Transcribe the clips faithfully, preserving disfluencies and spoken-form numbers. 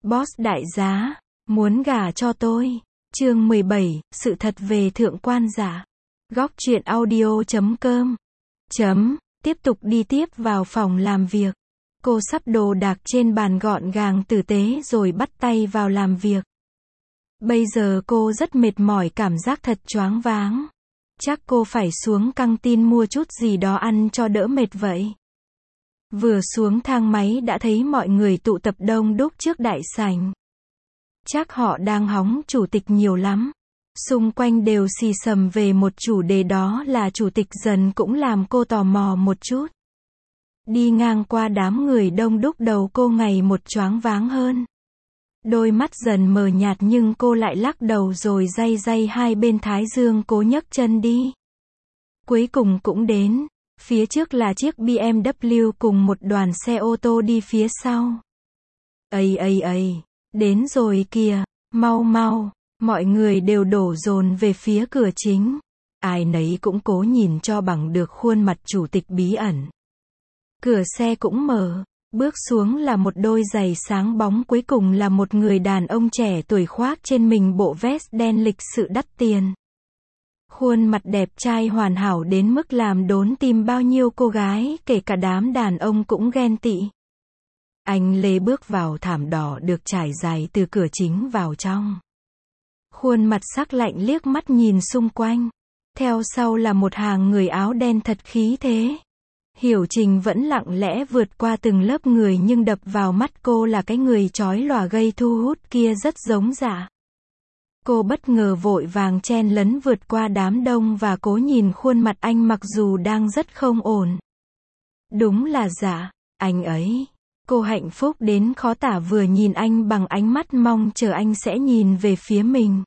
Boss đại giá, muốn gả cho tôi. Chương mười bảy, sự thật về thượng quan Dạ. Góc truyện audio chấm com. Chấm, tiếp tục đi tiếp vào phòng làm việc. Cô sắp đồ đạc trên bàn gọn gàng tử tế rồi bắt tay vào làm việc. Bây giờ cô rất mệt mỏi, cảm giác thật choáng váng. Chắc cô phải xuống căng tin mua chút gì đó ăn cho đỡ mệt vậy. Vừa xuống thang máy đã thấy mọi người tụ tập đông đúc trước đại sảnh. Chắc họ đang hóng chủ tịch nhiều lắm. Xung quanh đều xì xầm về một chủ đề, đó là chủ tịch dần, cũng làm cô tò mò một chút. Đi ngang qua đám người đông đúc, đầu cô ngày một choáng váng hơn. Đôi mắt dần mờ nhạt nhưng cô lại lắc đầu rồi day day hai bên thái dương cố nhấc chân đi. Cuối cùng cũng đến. Phía trước là chiếc bê em vê cùng một đoàn xe ô tô đi phía sau. Ây ây ây, đến rồi kìa, mau mau, mọi người đều đổ dồn về phía cửa chính. Ai nấy cũng cố nhìn cho bằng được khuôn mặt chủ tịch bí ẩn. Cửa xe cũng mở, bước xuống là một đôi giày sáng bóng, cuối cùng là một người đàn ông trẻ tuổi khoác trên mình bộ vest đen lịch sự đắt tiền. Khuôn mặt đẹp trai hoàn hảo đến mức làm đốn tim bao nhiêu cô gái, kể cả đám đàn ông cũng ghen tị. Anh lê bước vào thảm đỏ được trải dài từ cửa chính vào trong. Khuôn mặt sắc lạnh liếc mắt nhìn xung quanh. Theo sau là một hàng người áo đen thật khí thế. Hiểu Trình vẫn lặng lẽ vượt qua từng lớp người, nhưng đập vào mắt cô là cái người chói lòa gây thu hút kia, rất giống Dạ. Cô bất ngờ vội vàng chen lấn vượt qua đám đông và cố nhìn khuôn mặt anh, mặc dù đang rất không ổn. Đúng là Dạ, anh ấy. Cô hạnh phúc đến khó tả, vừa nhìn anh bằng ánh mắt mong chờ anh sẽ nhìn về phía mình.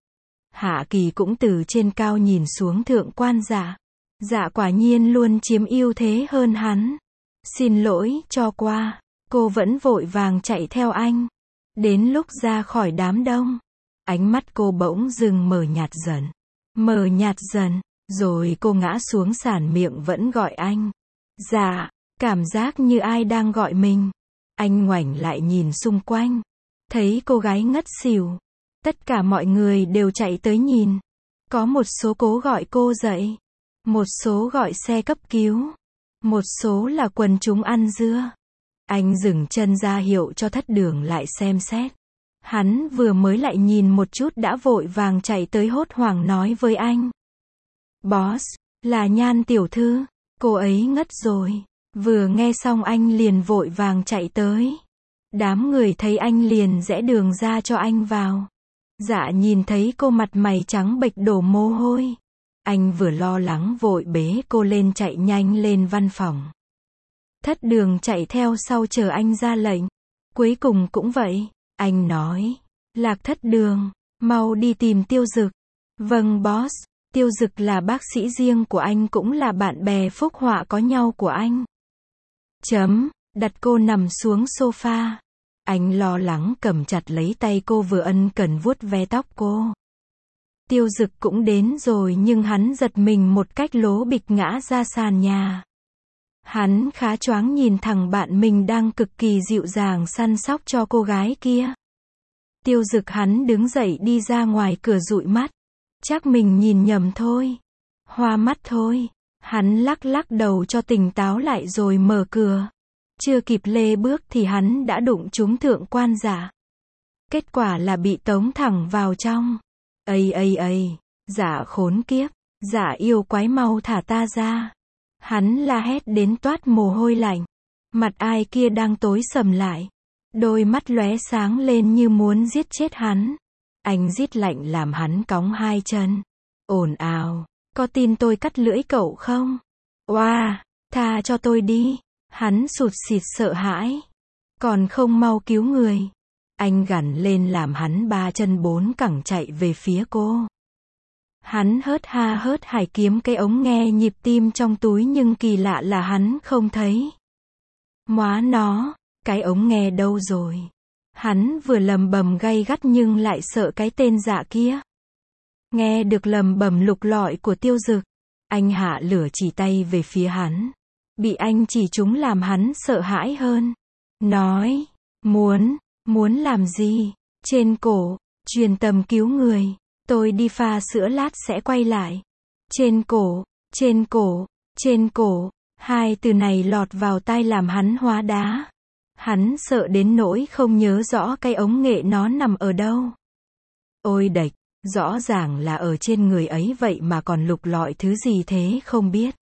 Hạ Kỳ cũng từ trên cao nhìn xuống thượng quan Dạ. Dạ quả nhiên luôn chiếm ưu thế hơn hắn. Xin lỗi, cho qua. Cô vẫn vội vàng chạy theo anh. Đến lúc ra khỏi đám đông, ánh mắt cô bỗng dưng mờ nhạt dần. Mờ nhạt dần, rồi cô ngã xuống sàn, miệng vẫn gọi anh. Dạ, cảm giác như ai đang gọi mình. Anh ngoảnh lại nhìn xung quanh. Thấy cô gái ngất xỉu. Tất cả mọi người đều chạy tới nhìn. Có một số cố gọi cô dậy. Một số gọi xe cấp cứu. Một số là quần chúng ăn dưa. Anh dừng chân ra hiệu cho Thất Đường lại xem xét. Hắn vừa mới lại nhìn một chút đã vội vàng chạy tới, hốt hoảng nói với anh. Boss, là Nhan tiểu thư, cô ấy ngất rồi. Vừa nghe xong anh liền vội vàng chạy tới. Đám người thấy anh liền rẽ đường ra cho anh vào. Dạ nhìn thấy cô mặt mày trắng bệch đổ mồ hôi. Anh vừa lo lắng vội bế cô lên chạy nhanh lên văn phòng. Thất Đường chạy theo sau chờ anh ra lệnh. Cuối cùng cũng vậy, anh nói. Lạc Thất Đường, mau đi tìm Tiêu Dực. Vâng boss, Tiêu Dực là bác sĩ riêng của anh, cũng là bạn bè phúc họa có nhau của anh. Chấm, đặt cô nằm xuống sofa. Anh lo lắng cầm chặt lấy tay cô, vừa ân cần vuốt ve tóc cô. Tiêu Dực cũng đến rồi, nhưng hắn giật mình một cách lố bịch ngã ra sàn nhà. Hắn khá choáng nhìn thằng bạn mình đang cực kỳ dịu dàng săn sóc cho cô gái kia. Tiêu Dực hắn đứng dậy đi ra ngoài cửa dụi mắt. Chắc mình nhìn nhầm thôi. Hoa mắt thôi. Hắn lắc lắc đầu cho tỉnh táo lại rồi mở cửa. Chưa kịp lê bước thì hắn đã đụng trúng thượng quan Dạ. Kết quả là bị tống thẳng vào trong. Ây ây ây, Dạ khốn kiếp, Dạ yêu quái, mau thả ta ra. Hắn la hét đến toát mồ hôi lạnh. Mặt ai kia đang tối sầm lại. Đôi mắt lóe sáng lên như muốn giết chết hắn. Anh rít lạnh làm hắn cóng hai chân. Ồn ào, có tin tôi cắt lưỡi cậu không? Oa, tha cho tôi đi. Hắn sụt sịt sợ hãi. Còn không mau cứu người. Anh gằn lên làm hắn ba chân bốn cẳng chạy về phía cô. Hắn hớt ha hớt hải kiếm cái ống nghe nhịp tim trong túi, nhưng kỳ lạ là hắn không thấy. Móa nó, cái ống nghe đâu rồi? Hắn vừa lầm bầm gay gắt nhưng lại sợ cái tên Dạ kia. Nghe được lầm bầm lục lọi của Tiêu Dực, anh hạ lửa chỉ tay về phía hắn. Bị anh chỉ trúng làm hắn sợ hãi hơn. Nói, muốn, Muốn làm gì? Trên cổ, truyền tầm cứu người. Tôi đi pha sữa lát sẽ quay lại. Trên cổ, trên cổ, trên cổ. Hai từ này lọt vào tai làm hắn hóa đá. Hắn sợ đến nỗi không nhớ rõ cái ống nghệ nó nằm ở đâu. Ôi đệch, rõ ràng là ở trên người ấy vậy mà còn lục lọi thứ gì thế không biết.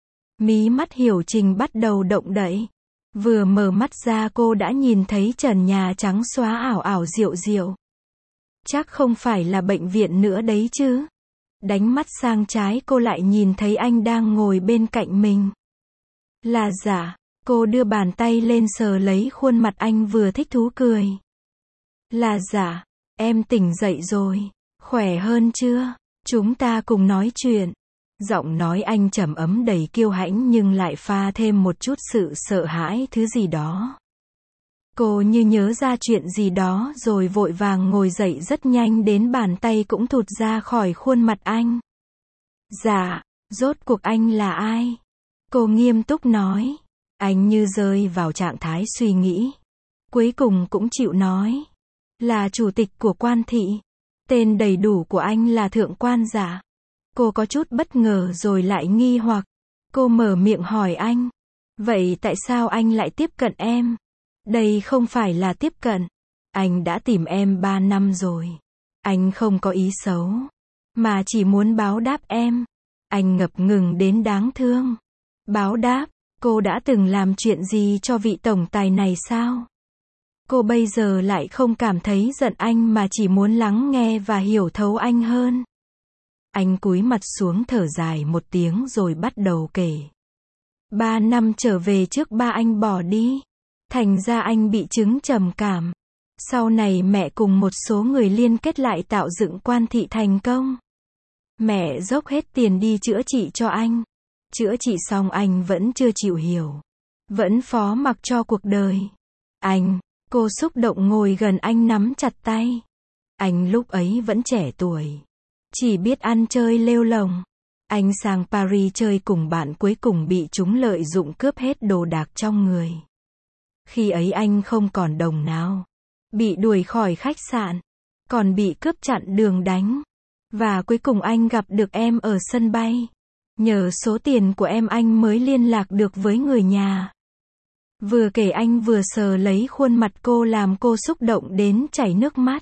Mí mắt Hiểu Trình bắt đầu động đậy. Vừa mở mắt ra cô đã nhìn thấy trần nhà trắng xóa ảo ảo diệu diệu. Chắc không phải là bệnh viện nữa đấy chứ. Đánh mắt sang trái cô lại nhìn thấy anh đang ngồi bên cạnh mình. Là giả, cô đưa bàn tay lên sờ lấy khuôn mặt anh vừa thích thú cười. Là giả, em tỉnh dậy rồi, khỏe hơn chưa? Chúng ta cùng nói chuyện. Giọng nói anh trầm ấm đầy kiêu hãnh nhưng lại pha thêm một chút sự sợ hãi thứ gì đó. Cô như nhớ ra chuyện gì đó rồi vội vàng ngồi dậy rất nhanh đến bàn tay cũng thụt ra khỏi khuôn mặt anh. Dạ, rốt cuộc anh là ai? Cô nghiêm túc nói. Anh như rơi vào trạng thái suy nghĩ. Cuối cùng cũng chịu nói. Là chủ tịch của Quan thị. Tên đầy đủ của anh là Thượng Quan Giả. Cô có chút bất ngờ rồi lại nghi hoặc. Cô mở miệng hỏi anh. Vậy tại sao anh lại tiếp cận em? Đây không phải là tiếp cận. Anh đã tìm em ba năm rồi. Anh không có ý xấu. Mà chỉ muốn báo đáp em. Anh ngập ngừng đến đáng thương. Báo đáp, cô đã từng làm chuyện gì cho vị tổng tài này sao? Cô bây giờ lại không cảm thấy giận anh mà chỉ muốn lắng nghe và hiểu thấu anh hơn. Anh cúi mặt xuống thở dài một tiếng rồi bắt đầu kể. Ba năm trở về trước ba anh bỏ đi. Thành ra anh bị chứng trầm cảm. Sau này mẹ cùng một số người liên kết lại tạo dựng Quan thị thành công. Mẹ dốc hết tiền đi chữa trị cho anh. Chữa trị xong anh vẫn chưa chịu hiểu. Vẫn phó mặc cho cuộc đời. Anh, cô xúc động ngồi gần anh nắm chặt tay. Anh lúc ấy vẫn trẻ tuổi. Chỉ biết ăn chơi lêu lồng. Anh sang Paris chơi cùng bạn cuối cùng bị chúng lợi dụng cướp hết đồ đạc trong người. Khi ấy anh không còn đồng nào. Bị đuổi khỏi khách sạn. Còn bị cướp chặn đường đánh. Và cuối cùng anh gặp được em ở sân bay. Nhờ số tiền của em anh mới liên lạc được với người nhà. Vừa kể anh vừa sờ lấy khuôn mặt cô làm cô xúc động đến chảy nước mắt.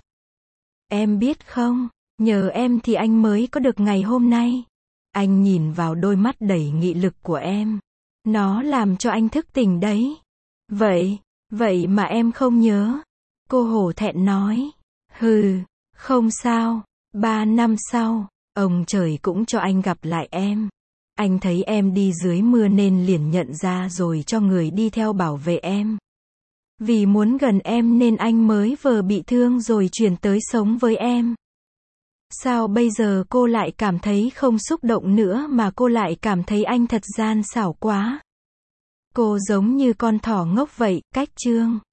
Em biết không, nhờ em thì anh mới có được ngày hôm nay. Anh nhìn vào đôi mắt đầy nghị lực của em. Nó làm cho anh thức tỉnh đấy. Vậy, vậy mà em không nhớ. Cô hổ thẹn nói. Hừ, không sao. Ba năm sau, ông trời cũng cho anh gặp lại em. Anh thấy em đi dưới mưa nên liền nhận ra rồi cho người đi theo bảo vệ em. Vì muốn gần em nên anh mới vừa bị thương rồi chuyển tới sống với em. Sao bây giờ cô lại cảm thấy không xúc động nữa mà cô lại cảm thấy anh thật gian xảo quá? Cô giống như con thỏ ngốc vậy, cách chương.